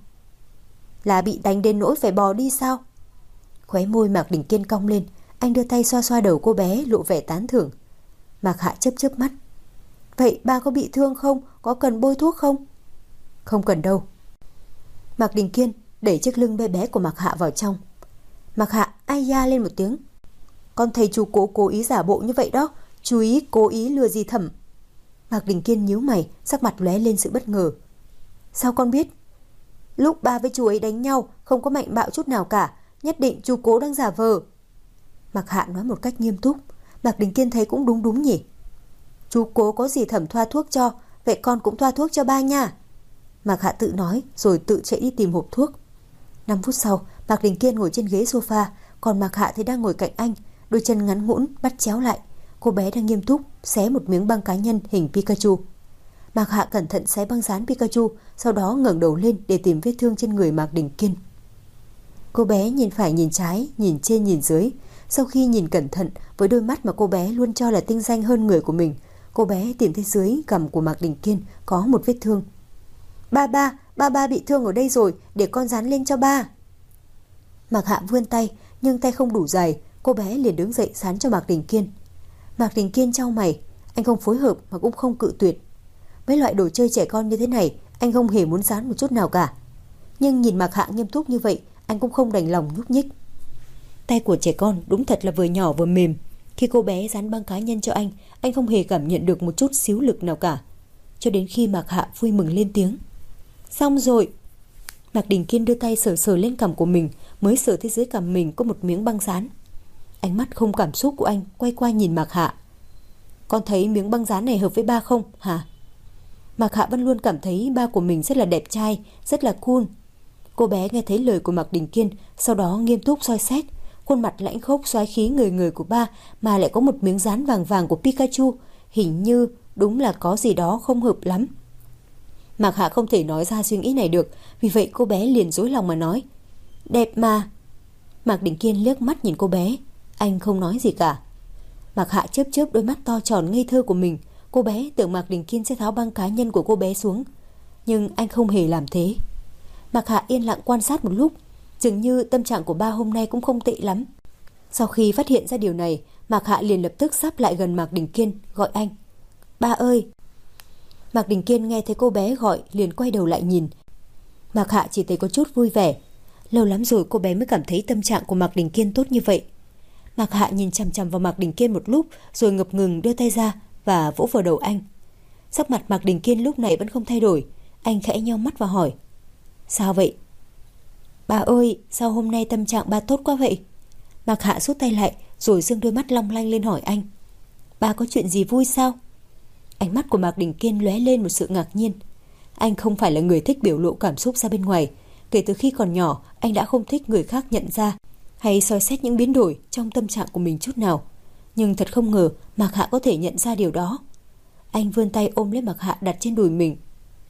Là bị đánh đến nỗi phải bò đi sao? Khóe môi Mạc Đình Kiên cong lên, anh đưa tay xoa xoa đầu cô bé lộ vẻ tán thưởng. Mạc Hạ chớp chớp mắt. Vậy ba có bị thương không? Có cần bôi thuốc không? Không cần đâu. Mạc Đình Kiên đẩy chiếc lưng bé bé của Mạc Hạ vào trong. Mạc Hạ ai da lên một tiếng. Con thấy chú cố ý giả bộ như vậy đó. Chú ý cố ý lừa dì Thẩm. Mạc Đình Kiên nhíu mày, sắc mặt lóe lên sự bất ngờ. Sao con biết? Lúc ba với chú ấy đánh nhau không có mạnh bạo chút nào cả. Nhất định chú cố đang giả vờ. Mạc Hạ nói một cách nghiêm túc. Mạc Đình Kiên thấy cũng đúng nhỉ. Chú cố có dì Thẩm thoa thuốc cho, vậy con cũng thoa thuốc cho ba nha. Mạc Hạ tự nói rồi tự chạy đi tìm hộp thuốc. 5 phút sau, Mạc Đình Kiên ngồi trên ghế sofa, còn Mạc Hạ thì đang ngồi cạnh anh, đôi chân ngắn ngũn bắt chéo lại. Cô bé đang nghiêm túc xé một miếng băng cá nhân hình Pikachu. Mạc Hạ cẩn thận xé băng dán Pikachu, sau đó ngẩng đầu lên để tìm vết thương trên người Mạc Đình Kiên. Cô bé nhìn phải nhìn trái, nhìn trên nhìn dưới. Sau khi nhìn cẩn thận với đôi mắt mà cô bé luôn cho là tinh danh hơn người của mình, cô bé tìm thấy dưới cằm của Mạc Đình Kiên có một vết thương. Ba bị thương ở đây rồi, để con dán lên cho ba. Mạc Hạ vươn tay, nhưng tay không đủ dài, cô bé liền đứng dậy dán cho Mạc Đình Kiên. Mạc Đình Kiên chau mày, anh không phối hợp mà cũng không cự tuyệt. Mấy loại đồ chơi trẻ con như thế này, anh không hề muốn dán một chút nào cả. Nhưng nhìn Mạc Hạ nghiêm túc như vậy, anh cũng không đành lòng nhúc nhích. Tay của trẻ con đúng thật là vừa nhỏ vừa mềm. Khi cô bé dán băng cá nhân cho anh không hề cảm nhận được một chút xíu lực nào cả. Cho đến khi Mạc Hạ vui mừng lên tiếng. Xong rồi. Mạc Đình Kiên đưa tay sờ lên cằm của mình, mới sờ thấy dưới cằm mình có một miếng băng dán. Ánh mắt không cảm xúc của anh quay qua nhìn Mạc Hạ. Con thấy miếng băng dán này hợp với ba không hả? Mạc Hạ vẫn luôn cảm thấy ba của mình rất là đẹp trai, rất là cool. Cô bé nghe thấy lời của Mạc Đình Kiên, sau đó nghiêm túc soi xét. Khuôn mặt lãnh khốc xoáy khí người của ba mà lại có một miếng dán vàng vàng của Pikachu, hình như đúng là có gì đó không hợp lắm. Mạc Hạ không thể nói ra suy nghĩ này được, vì vậy cô bé liền dối lòng mà nói. Đẹp mà. Mạc Đình Kiên liếc mắt nhìn cô bé, anh không nói gì cả. Mạc Hạ chớp đôi mắt to tròn ngây thơ của mình. Cô bé tưởng Mạc Đình Kiên sẽ tháo băng cá nhân của cô bé xuống, nhưng anh không hề làm thế. Mạc Hạ yên lặng quan sát một lúc, dường như tâm trạng của ba hôm nay cũng không tệ lắm. Sau khi phát hiện ra điều này, Mạc Hạ liền lập tức sáp lại gần Mạc Đình Kiên, gọi anh. Ba ơi! Mạc Đình Kiên nghe thấy cô bé gọi liền quay đầu lại nhìn. Mạc Hạ chỉ thấy có chút vui vẻ. Lâu lắm rồi cô bé mới cảm thấy tâm trạng của Mạc Đình Kiên tốt như vậy. Mạc Hạ nhìn chằm chằm vào Mạc Đình Kiên một lúc, rồi ngập ngừng đưa tay ra và vỗ vào đầu anh. Sắc mặt Mạc Đình Kiên lúc này vẫn không thay đổi. Anh khẽ nheo mắt và hỏi. Sao vậy? Bà ơi, sao hôm nay tâm trạng ba tốt quá vậy? Mạc Hạ rút tay lại, rồi dương đôi mắt long lanh lên hỏi anh. Ba có chuyện gì vui sao? Ánh mắt của Mạc Đình Kiên lóe lên một sự ngạc nhiên. Anh không phải là người thích biểu lộ cảm xúc ra bên ngoài. Kể từ khi còn nhỏ, anh đã không thích người khác nhận ra hay soi xét những biến đổi trong tâm trạng của mình chút nào. Nhưng thật không ngờ Mạc Hạ có thể nhận ra điều đó. Anh vươn tay ôm lấy Mạc Hạ đặt trên đùi mình.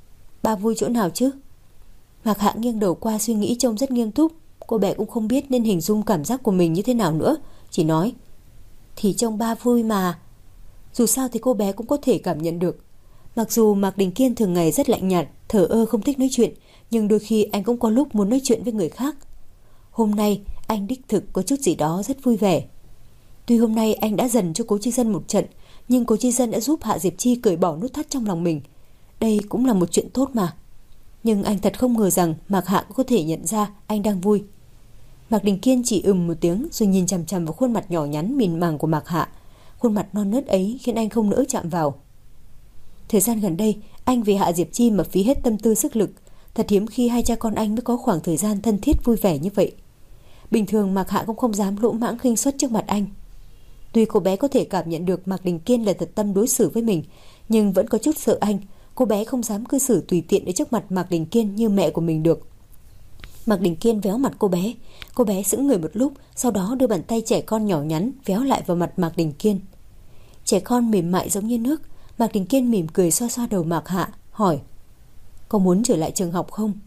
Ba vui chỗ nào chứ? Mạc Hạ nghiêng đầu qua suy nghĩ trông rất nghiêm túc. Cô bé cũng không biết nên hình dung cảm giác của mình như thế nào nữa, chỉ nói. Thì trông ba vui mà. Dù sao thì cô bé cũng có thể cảm nhận được. Mặc dù Mạc Đình Kiên thường ngày rất lạnh nhạt, thờ ơ không thích nói chuyện, nhưng đôi khi anh cũng có lúc muốn nói chuyện với người khác. Hôm nay anh đích thực có chút gì đó rất vui vẻ. Tuy hôm nay anh đã dần cho Cố Chi Dân một trận, nhưng Cố Chi Dân đã giúp Hạ Diệp Chi cởi bỏ nút thắt trong lòng mình. Đây cũng là một chuyện tốt mà. Nhưng anh thật không ngờ rằng Mạc Hạ có thể nhận ra anh đang vui. Mạc Đình Kiên chỉ một tiếng rồi nhìn chằm chằm vào khuôn mặt nhỏ nhắn mịn màng của Mạc Hạ. Khuôn mặt non nớt ấy khiến anh không nỡ chạm vào. Thời gian gần đây, anh vì Hạ Diệp Chi mà phí hết tâm tư sức lực. Thật hiếm khi hai cha con anh mới có khoảng thời gian thân thiết vui vẻ như vậy. Bình thường Mạc Hạ cũng không dám lỗ mãng khinh suất trước mặt anh. Tuy cô bé có thể cảm nhận được Mạc Đình Kiên là thật tâm đối xử với mình, nhưng vẫn có chút sợ anh. Cô bé không dám cư xử tùy tiện để trước mặt Mạc Đình Kiên như mẹ của mình được. Mạc Đình Kiên véo mặt cô bé. Cô bé sững người một lúc, sau đó đưa bàn tay trẻ con nhỏ nhắn véo lại vào mặt Mạc Đình Kiên. Trẻ con mềm mại giống như nước. Mạc Đình Kiên mỉm cười xoa xoa đầu Mạc Hạ, hỏi. Có muốn trở lại trường học không?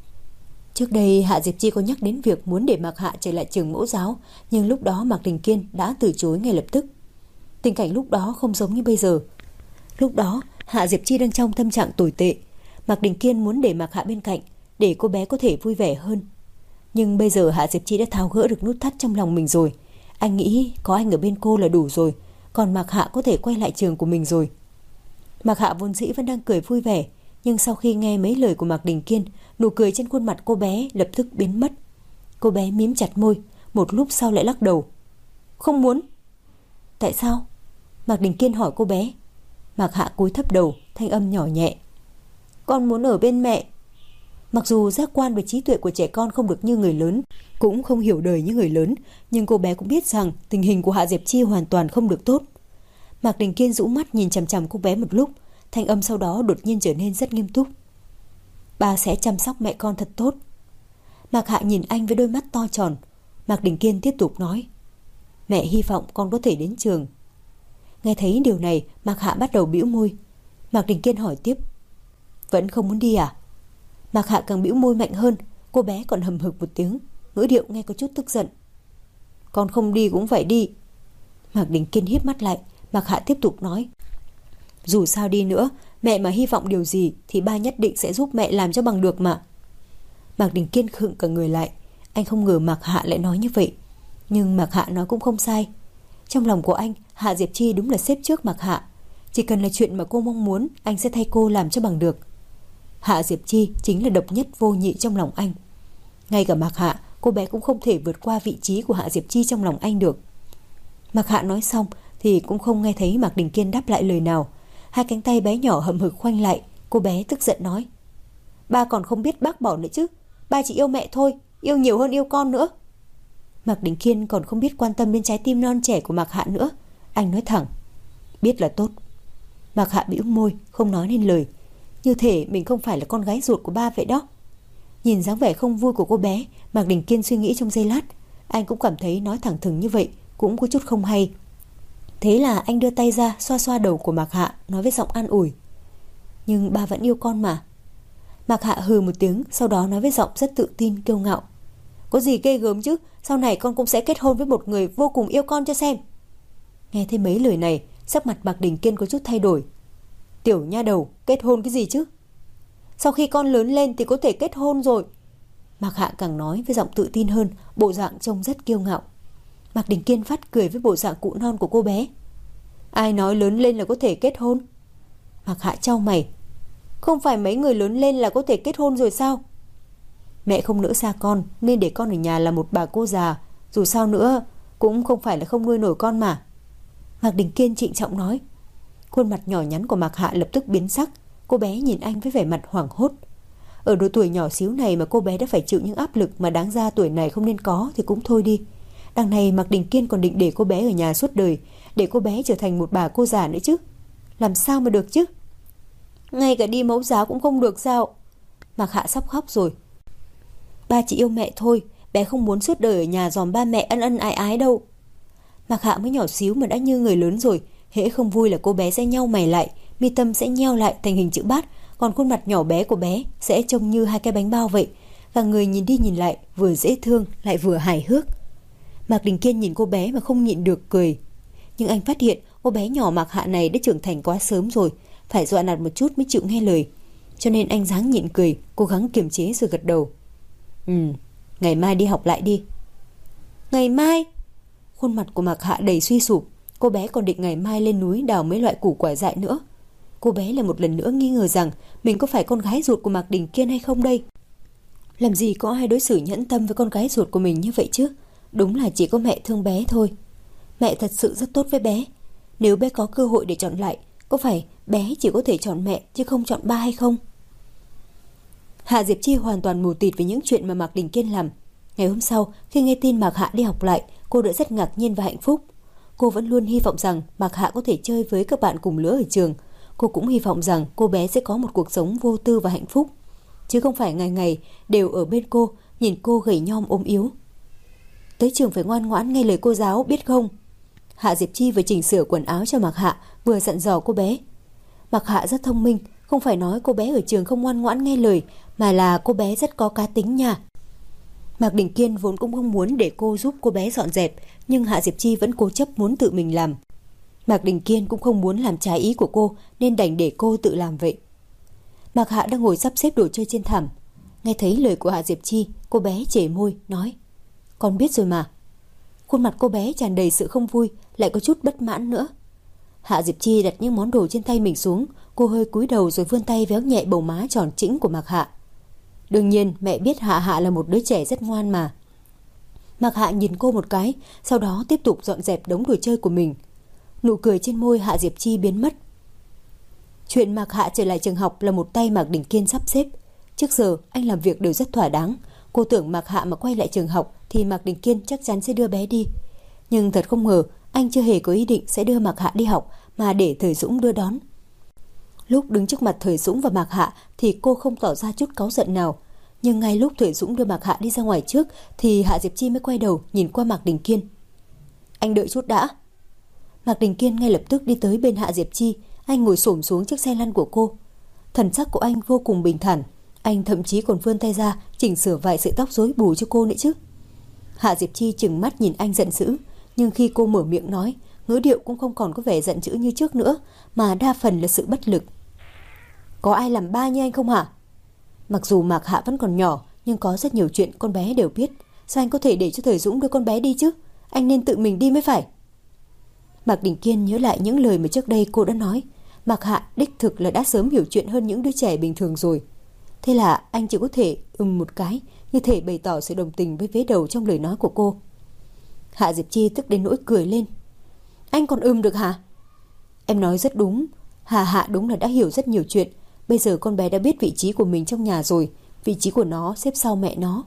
Trước đây Hạ Diệp Chi có nhắc đến việc muốn để Mạc Hạ trở lại trường mẫu giáo, nhưng lúc đó Mạc Đình Kiên đã từ chối ngay lập tức. Tình cảnh lúc đó không giống như bây giờ. Lúc đó Hạ Diệp Chi đang trong tâm trạng tồi tệ. Mạc Đình Kiên muốn để Mạc Hạ bên cạnh, để cô bé có thể vui vẻ hơn. Nhưng bây giờ Hạ Diệp Chi đã tháo gỡ được nút thắt trong lòng mình rồi. Anh nghĩ có anh ở bên cô là đủ rồi, còn Mạc Hạ có thể quay lại trường của mình rồi. Mạc Hạ vốn dĩ vẫn đang cười vui vẻ, nhưng sau khi nghe mấy lời của Mạc Đình Kiên, nụ cười trên khuôn mặt cô bé lập tức biến mất. Cô bé mím chặt môi, một lúc sau lại lắc đầu. Không muốn. Tại sao? Mạc Đình Kiên hỏi cô bé. Mạc Hạ cúi thấp đầu, thanh âm nhỏ nhẹ. Con muốn ở bên mẹ. Mặc dù giác quan và trí tuệ của trẻ con không được như người lớn, cũng không hiểu đời như người lớn, nhưng cô bé cũng biết rằng tình hình của Hạ Diệp Chi hoàn toàn không được tốt. Mạc Đình Kiên rũ mắt nhìn chằm chằm cô bé một lúc, thanh âm sau đó đột nhiên trở nên rất nghiêm túc. Ba sẽ chăm sóc mẹ con thật tốt. Mạc Hạ nhìn anh với đôi mắt to tròn. Mạc Đình Kiên tiếp tục nói. Mẹ hy vọng con có thể đến trường. Nghe thấy điều này, Mạc Hạ bắt đầu bĩu môi. Mạc Đình Kiên hỏi tiếp. Vẫn không muốn đi à? Mạc Hạ càng bĩu môi mạnh hơn. Cô bé còn hầm hực một tiếng, ngữ điệu nghe có chút tức giận. Con không đi cũng phải đi. Mạc Đình Kiên híp mắt lại. Mạc Hạ tiếp tục nói. Dù sao đi nữa, mẹ mà hy vọng điều gì thì ba nhất định sẽ giúp mẹ làm cho bằng được mà. Mạc Đình Kiên khựng cả người lại. Anh không ngờ Mạc Hạ lại nói như vậy. Nhưng Mạc Hạ nói cũng không sai. Trong lòng của anh, Hạ Diệp Chi đúng là xếp trước Mạc Hạ. Chỉ cần là chuyện mà cô mong muốn, anh sẽ thay cô làm cho bằng được. Hạ Diệp Chi chính là độc nhất vô nhị trong lòng anh. Ngay cả Mạc Hạ, cô bé cũng không thể vượt qua vị trí của Hạ Diệp Chi trong lòng anh được. Mạc Hạ nói xong thì cũng không nghe thấy Mạc Đình Kiên đáp lại lời nào. Hai cánh tay bé nhỏ hậm hực khoanh lại. Cô bé tức giận nói. Ba còn không biết bác bỏ nữa chứ. Ba chỉ yêu mẹ thôi, yêu nhiều hơn yêu con nữa. Mạc Đình Kiên còn không biết quan tâm đến trái tim non trẻ của Mạc Hạ nữa. Anh nói thẳng. Biết là tốt. Mạc Hạ bĩu môi, không nói nên lời. Như thể mình không phải là con gái ruột của ba vậy đó. Nhìn dáng vẻ không vui của cô bé, Mạc Đình Kiên suy nghĩ trong giây lát. Anh cũng cảm thấy nói thẳng thừng như vậy cũng có chút không hay. Thế là anh đưa tay ra xoa xoa đầu của Mạc Hạ, nói với giọng an ủi. Nhưng ba vẫn yêu con mà. Mạc Hạ hừ một tiếng, sau đó nói với giọng rất tự tin, kiêu ngạo. Có gì ghê gớm chứ, sau này con cũng sẽ kết hôn với một người vô cùng yêu con cho xem. Nghe thấy mấy lời này, sắc mặt Mạc Đình Kiên có chút thay đổi. Tiểu nha đầu, kết hôn cái gì chứ? Sau khi con lớn lên thì có thể kết hôn rồi. Mạc Hạ càng nói với giọng tự tin hơn, bộ dạng trông rất kiêu ngạo. Mạc Đình Kiên phát cười với bộ dạng cụ non của cô bé. Ai nói lớn lên là có thể kết hôn? Mạc Hạ chau mày. Không phải mấy người lớn lên là có thể kết hôn rồi sao? Mẹ không nỡ xa con nên để con ở nhà là một bà cô già. Dù sao nữa cũng không phải là không nuôi nổi con mà. Mạc Đình Kiên trịnh trọng nói. Khuôn mặt nhỏ nhắn của Mạc Hạ lập tức biến sắc. Cô bé nhìn anh với vẻ mặt hoảng hốt. Ở độ tuổi nhỏ xíu này mà cô bé đã phải chịu những áp lực mà đáng ra tuổi này không nên có thì cũng thôi đi. Đằng này Mạc Đình Kiên còn định để cô bé ở nhà suốt đời, để cô bé trở thành một bà cô già nữa chứ. Làm sao mà được chứ? Ngay cả đi mẫu giáo cũng không được sao? Mạc Hạ sắp khóc rồi. Ba chỉ yêu mẹ thôi, bé không muốn suốt đời ở nhà dòm ba mẹ ân ân ái ái đâu. Mạc Hạ mới nhỏ xíu mà đã như người lớn rồi. Hễ không vui là cô bé sẽ nhau mày lại, mi tâm sẽ nheo lại thành hình chữ bát, còn khuôn mặt nhỏ bé của bé sẽ trông như hai cái bánh bao vậy. Cả người nhìn đi nhìn lại vừa dễ thương lại vừa hài hước. Mạc Đình Kiên nhìn cô bé mà không nhịn được cười. Nhưng anh phát hiện cô bé nhỏ Mạc Hạ này đã trưởng thành quá sớm rồi, phải dọa nạt một chút mới chịu nghe lời. Cho nên anh ráng nhịn cười, cố gắng kiềm chế rồi gật đầu. Ngày mai đi học lại đi. Ngày mai? Khuôn mặt của Mạc Hạ đầy suy sụp. Cô bé còn định ngày mai lên núi đào mấy loại củ quả dại nữa. Cô bé lại một lần nữa nghi ngờ rằng mình có phải con gái ruột của Mạc Đình Kiên hay không đây. Làm gì có ai đối xử nhẫn tâm với con gái ruột của mình như vậy chứ. Đúng là chỉ có mẹ thương bé thôi. Mẹ thật sự rất tốt với bé. Nếu bé có cơ hội để chọn lại, có phải bé chỉ có thể chọn mẹ chứ không chọn ba hay không? Hạ Diệp Chi hoàn toàn mù tịt với những chuyện mà Mạc Đình Kiên làm. Ngày hôm sau, khi nghe tin Mạc Hạ đi học lại, cô đã rất ngạc nhiên và hạnh phúc. Cô vẫn luôn hy vọng rằng Mạc Hạ có thể chơi với các bạn cùng lứa ở trường. Cô cũng hy vọng rằng cô bé sẽ có một cuộc sống vô tư và hạnh phúc, chứ không phải ngày ngày đều ở bên cô, nhìn cô gầy nhom ốm yếu. Tới trường phải ngoan ngoãn nghe lời cô giáo, biết không? Hạ Diệp Chi vừa chỉnh sửa quần áo cho Mạc Hạ, vừa dặn dò cô bé. Mạc Hạ rất thông minh, không phải nói cô bé ở trường không ngoan ngoãn nghe lời, mà là cô bé rất có cá tính nha. Mạc Đình Kiên vốn cũng không muốn để cô giúp cô bé dọn dẹp, nhưng Hạ Diệp Chi vẫn cố chấp muốn tự mình làm. Mạc Đình Kiên cũng không muốn làm trái ý của cô nên đành để cô tự làm vậy. Mạc Hạ đang ngồi sắp xếp đồ chơi trên thảm. Nghe thấy lời của Hạ Diệp Chi, cô bé chảy môi nói: Con biết rồi mà. Khuôn mặt cô bé tràn đầy sự không vui, lại có chút bất mãn nữa. Hạ Diệp Chi đặt những món đồ trên tay mình xuống. Cô hơi cúi đầu rồi vươn tay véo nhẹ bầu má tròn trĩnh của Mạc Hạ. Đương nhiên mẹ biết Hạ Hạ là một đứa trẻ rất ngoan mà. Mạc Hạ nhìn cô một cái, sau đó tiếp tục dọn dẹp đống đồ chơi của mình. Nụ cười trên môi Hạ Diệp Chi biến mất. Chuyện Mạc Hạ trở lại trường học là một tay Mạc Đình Kiên sắp xếp. Trước giờ anh làm việc đều rất thỏa đáng. Cô tưởng Mạc Hạ mà quay lại trường học thì Mạc Đình Kiên chắc chắn sẽ đưa bé đi. Nhưng thật không ngờ anh chưa hề có ý định sẽ đưa Mạc Hạ đi học, mà để Thời Dũng đưa đón. Lúc đứng trước mặt Thời Dũng và Mạc Hạ thì cô không tỏ ra chút cáu giận nào. Nhưng ngay lúc Thời Dũng đưa Mạc Hạ đi ra ngoài trước thì Hạ Diệp Chi mới quay đầu nhìn qua Mạc Đình Kiên. Anh đợi chút đã. Mạc Đình Kiên ngay lập tức đi tới bên Hạ Diệp Chi. Anh ngồi xổm xuống chiếc xe lăn của cô. Thần sắc của anh vô cùng bình thản. Anh thậm chí còn vươn tay ra chỉnh sửa vài sợi tóc rối bù cho cô nữa chứ. Hạ Diệp Chi trừng mắt nhìn anh giận dữ. Nhưng khi cô mở miệng nói, ngữ điệu cũng không còn có vẻ giận dữ như trước nữa, mà đa phần là sự bất lực. Có ai làm ba như anh không hả? Mặc dù Mạc Hạ vẫn còn nhỏ, nhưng có rất nhiều chuyện con bé đều biết. Sao anh có thể để cho Thời Dũng đưa con bé đi chứ? Anh nên tự mình đi mới phải. Mạc Đình Kiên nhớ lại những lời mà trước đây cô đã nói. Mạc Hạ đích thực là đã sớm hiểu chuyện hơn những đứa trẻ bình thường rồi. Thế là anh chỉ có thể một cái, như thể bày tỏ sự đồng tình với vế đầu trong lời nói của cô. Hạ Diệp Chi tức đến nỗi cười lên. Anh còn được hả? Em nói rất đúng. Hạ đúng là đã hiểu rất nhiều chuyện. Bây giờ con bé đã biết vị trí của mình trong nhà rồi. Vị trí của nó xếp sau mẹ nó.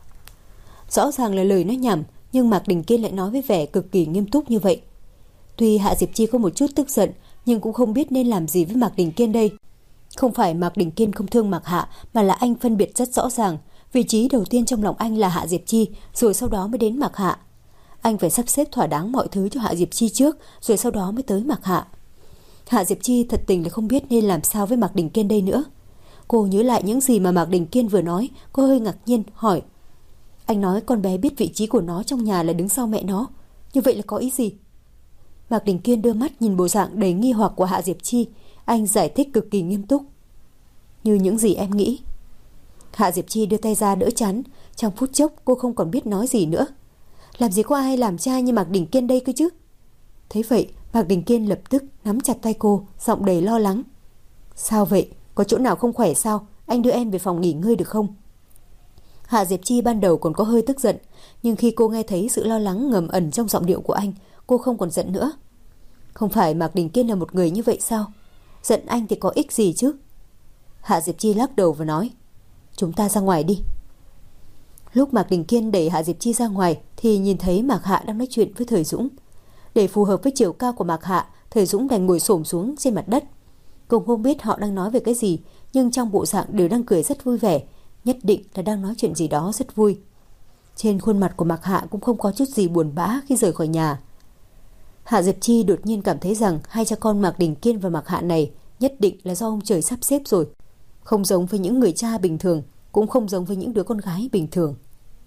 Rõ ràng là lời nói nhảm, nhưng Mạc Đình Kiên lại nói với vẻ cực kỳ nghiêm túc như vậy. Tuy Hạ Diệp Chi có một chút tức giận, nhưng cũng không biết nên làm gì với Mạc Đình Kiên đây. Không phải Mạc Đình Kiên không thương Mạc Hạ, mà là anh phân biệt rất rõ ràng. Vị trí đầu tiên trong lòng anh là Hạ Diệp Chi, rồi sau đó mới đến Mạc Hạ. Anh phải sắp xếp thỏa đáng mọi thứ cho Hạ Diệp Chi trước, rồi sau đó mới tới Mạc Hạ. Hạ Diệp Chi thật tình là không biết nên làm sao với Mạc Đình Kiên đây nữa. Cô nhớ lại những gì mà Mạc Đình Kiên vừa nói, cô hơi ngạc nhiên hỏi. Anh nói con bé biết vị trí của nó trong nhà là đứng sau mẹ nó. Như vậy là có ý gì? Mạc Đình Kiên đưa mắt nhìn bộ dạng đầy nghi hoặc của Hạ Diệp Chi. Anh giải thích cực kỳ nghiêm túc. Như những gì em nghĩ. Hạ Diệp Chi đưa tay ra đỡ chán. Trong phút chốc cô không còn biết nói gì nữa. Làm gì có ai làm trai như Mạc Đình Kiên đây cơ chứ? Thế vậy Mạc Đình Kiên lập tức nắm chặt tay cô, giọng đầy lo lắng. Sao vậy? Có chỗ nào không khỏe sao? Anh đưa em về phòng nghỉ ngơi được không? Hạ Diệp Chi ban đầu còn có hơi tức giận, nhưng khi cô nghe thấy sự lo lắng ngầm ẩn trong giọng điệu của anh, cô không còn giận nữa. Không phải Mạc Đình Kiên là một người như vậy sao? Giận anh thì có ích gì chứ? Hạ Diệp Chi lắc đầu và nói, chúng ta ra ngoài đi. Lúc Mạc Đình Kiên đẩy Hạ Diệp Chi ra ngoài thì nhìn thấy Mạc Hạ đang nói chuyện với Thời Dũng. Để phù hợp với chiều cao của Mạc Hạ, Thời Dũng đành ngồi xổm xuống trên mặt đất. Cô không biết họ đang nói về cái gì, nhưng trong bộ dạng đều đang cười rất vui vẻ, nhất định là đang nói chuyện gì đó rất vui. Trên khuôn mặt của Mạc Hạ cũng không có chút gì buồn bã khi rời khỏi nhà. Hạ Diệp Chi đột nhiên cảm thấy rằng hai cha con Mạc Đình Kiên và Mạc Hạ này nhất định là do ông trời sắp xếp rồi. Không giống với những người cha bình thường, cũng không giống với những đứa con gái bình thường.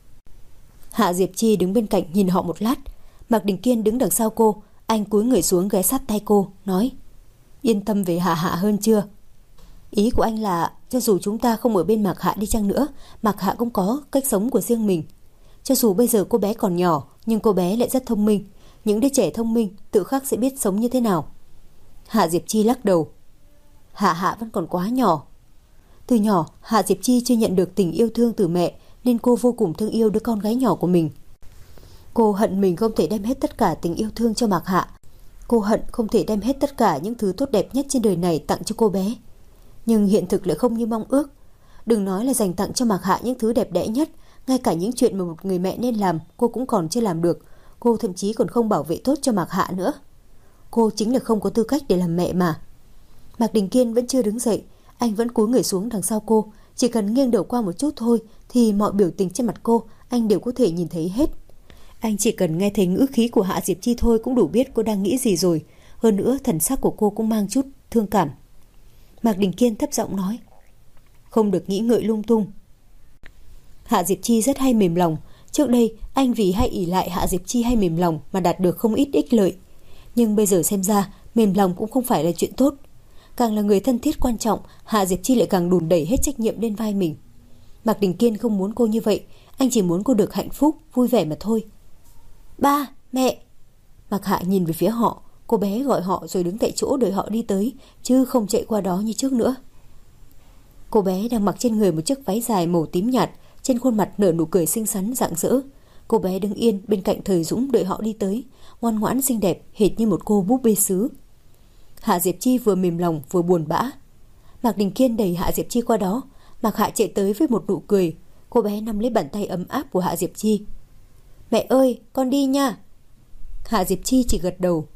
Hạ Diệp Chi đứng bên cạnh nhìn họ một lát. Mạc Đình Kiên đứng đằng sau cô. Anh cúi người xuống ghé sát tay cô, nói, yên tâm về Hạ Hạ hơn chưa? Ý của anh là cho dù chúng ta không ở bên Mạc Hạ đi chăng nữa, Mạc Hạ cũng có cách sống của riêng mình. Cho dù bây giờ cô bé còn nhỏ, nhưng cô bé lại rất thông minh. Những đứa trẻ thông minh tự khắc sẽ biết sống như thế nào. Hạ Diệp Chi lắc đầu. Hạ Hạ vẫn còn quá nhỏ. Từ nhỏ Hạ Diệp Chi chưa nhận được tình yêu thương từ mẹ, nên cô vô cùng thương yêu đứa con gái nhỏ của mình. Cô hận mình không thể đem hết tất cả tình yêu thương cho Mạc Hạ. Cô hận không thể đem hết tất cả những thứ tốt đẹp nhất trên đời này tặng cho cô bé. Nhưng hiện thực lại không như mong ước. Đừng nói là dành tặng cho Mạc Hạ những thứ đẹp đẽ nhất, ngay cả những chuyện mà một người mẹ nên làm cô cũng còn chưa làm được. Cô thậm chí còn không bảo vệ tốt cho Mạc Hạ nữa. Cô chính là không có tư cách để làm mẹ mà. Mạc Đình Kiên vẫn chưa đứng dậy. Anh vẫn cúi người xuống đằng sau cô. Chỉ cần nghiêng đầu qua một chút thôi thì mọi biểu tình trên mặt cô anh đều có thể nhìn thấy hết. Anh chỉ cần nghe thấy ngữ khí của Hạ Diệp Chi thôi cũng đủ biết cô đang nghĩ gì rồi. Hơn nữa thần sắc của cô cũng mang chút thương cảm. Mạc Đình Kiên thấp giọng nói, không được nghĩ ngợi lung tung. Hạ Diệp Chi rất hay mềm lòng. Trước đây anh vì hay ỷ lại Hạ Diệp Chi hay mềm lòng mà đạt được không ít ích lợi. Nhưng bây giờ xem ra mềm lòng cũng không phải là chuyện tốt. Càng là người thân thiết quan trọng, Hạ Diệp Chi lại càng đùn đẩy hết trách nhiệm lên vai mình. Mạc Đình Kiên không muốn cô như vậy. Anh chỉ muốn cô được hạnh phúc, vui vẻ mà thôi. Ba, mẹ. Mạc Hạ nhìn về phía họ. Cô bé gọi họ rồi đứng tại chỗ đợi họ đi tới, chứ không chạy qua đó như trước nữa. Cô bé đang mặc trên người một chiếc váy dài màu tím nhạt, trên khuôn mặt nở nụ cười xinh xắn rạng rỡ. Cô bé đứng yên bên cạnh Thời Dũng đợi họ đi tới, ngoan ngoãn xinh đẹp hệt như một cô búp bê sứ. Hạ Diệp Chi vừa mềm lòng vừa buồn bã. Mạc Đình Kiên đẩy Hạ Diệp Chi qua đó. Mạc Hạ chạy tới với một nụ cười. Cô bé nắm lấy bàn tay ấm áp của Hạ Diệp Chi. Mẹ ơi, con đi nha. Hạ Diệp Chi chỉ gật đầu.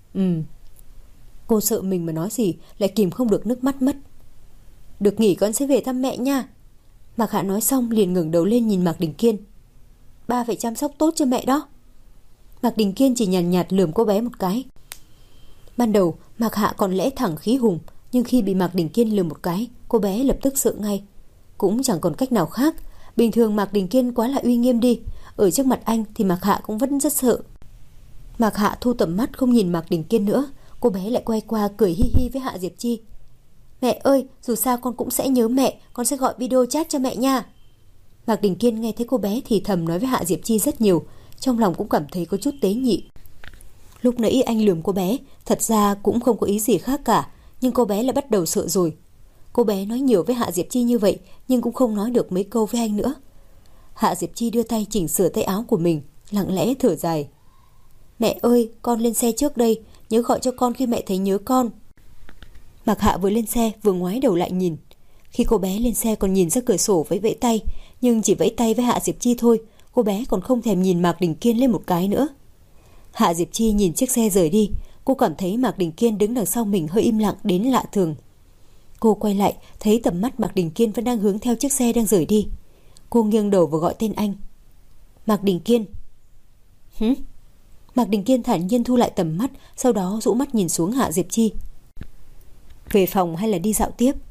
Cô sợ mình mà nói gì lại kìm không được nước mắt mất. Được nghỉ con sẽ về thăm mẹ nha. Mạc Hạ nói xong liền ngẩng đầu lên nhìn Mạc Đình Kiên. Ba phải chăm sóc tốt cho mẹ đó. Mạc Đình Kiên chỉ nhàn nhạt lườm cô bé một cái. Ban đầu Mạc Hạ còn lẽ thẳng khí hùng, nhưng khi bị Mạc Đình Kiên lườm một cái, cô bé lập tức sợ ngay. Cũng chẳng còn cách nào khác. Bình thường Mạc Đình Kiên quá là uy nghiêm đi, ở trước mặt anh thì Mạc Hạ cũng vẫn rất sợ. Mạc Hạ thu tầm mắt không nhìn Mạc Đình Kiên nữa. Cô bé lại quay qua cười hi hi với Hạ Diệp Chi. Mẹ ơi, dù sao con cũng sẽ nhớ mẹ, con sẽ gọi video chat cho mẹ nha. Mạc Đình Kiên nghe thấy cô bé thì thầm nói với Hạ Diệp Chi rất nhiều, trong lòng cũng cảm thấy có chút tế nhị. Lúc nãy anh lườm cô bé, thật ra cũng không có ý gì khác cả, nhưng cô bé lại bắt đầu sợ rồi. Cô bé nói nhiều với Hạ Diệp Chi như vậy, nhưng cũng không nói được mấy câu với anh nữa. Hạ Diệp Chi đưa tay chỉnh sửa tay áo của mình, lặng lẽ thở dài. Mẹ ơi, con lên xe trước đây, nhớ gọi cho con khi mẹ thấy nhớ con. Mạc Hạ vừa lên xe vừa ngoái đầu lại nhìn. Khi cô bé lên xe còn nhìn ra cửa sổ vẫy vẫy tay, nhưng chỉ vẫy tay với Hạ Diệp Chi thôi. Cô bé còn không thèm nhìn Mạc Đình Kiên lên một cái nữa. Hạ Diệp Chi nhìn chiếc xe rời đi. Cô cảm thấy Mạc Đình Kiên đứng đằng sau mình hơi im lặng đến lạ thường. Cô quay lại thấy tầm mắt Mạc Đình Kiên vẫn đang hướng theo chiếc xe đang rời đi. Cô nghiêng đầu và gọi tên anh. Mạc Đình Kiên. Hử? Mạc Đình Kiên thản nhiên thu lại tầm mắt, sau đó rũ mắt nhìn xuống Hạ Diệp Chi. Về phòng hay là đi dạo tiếp?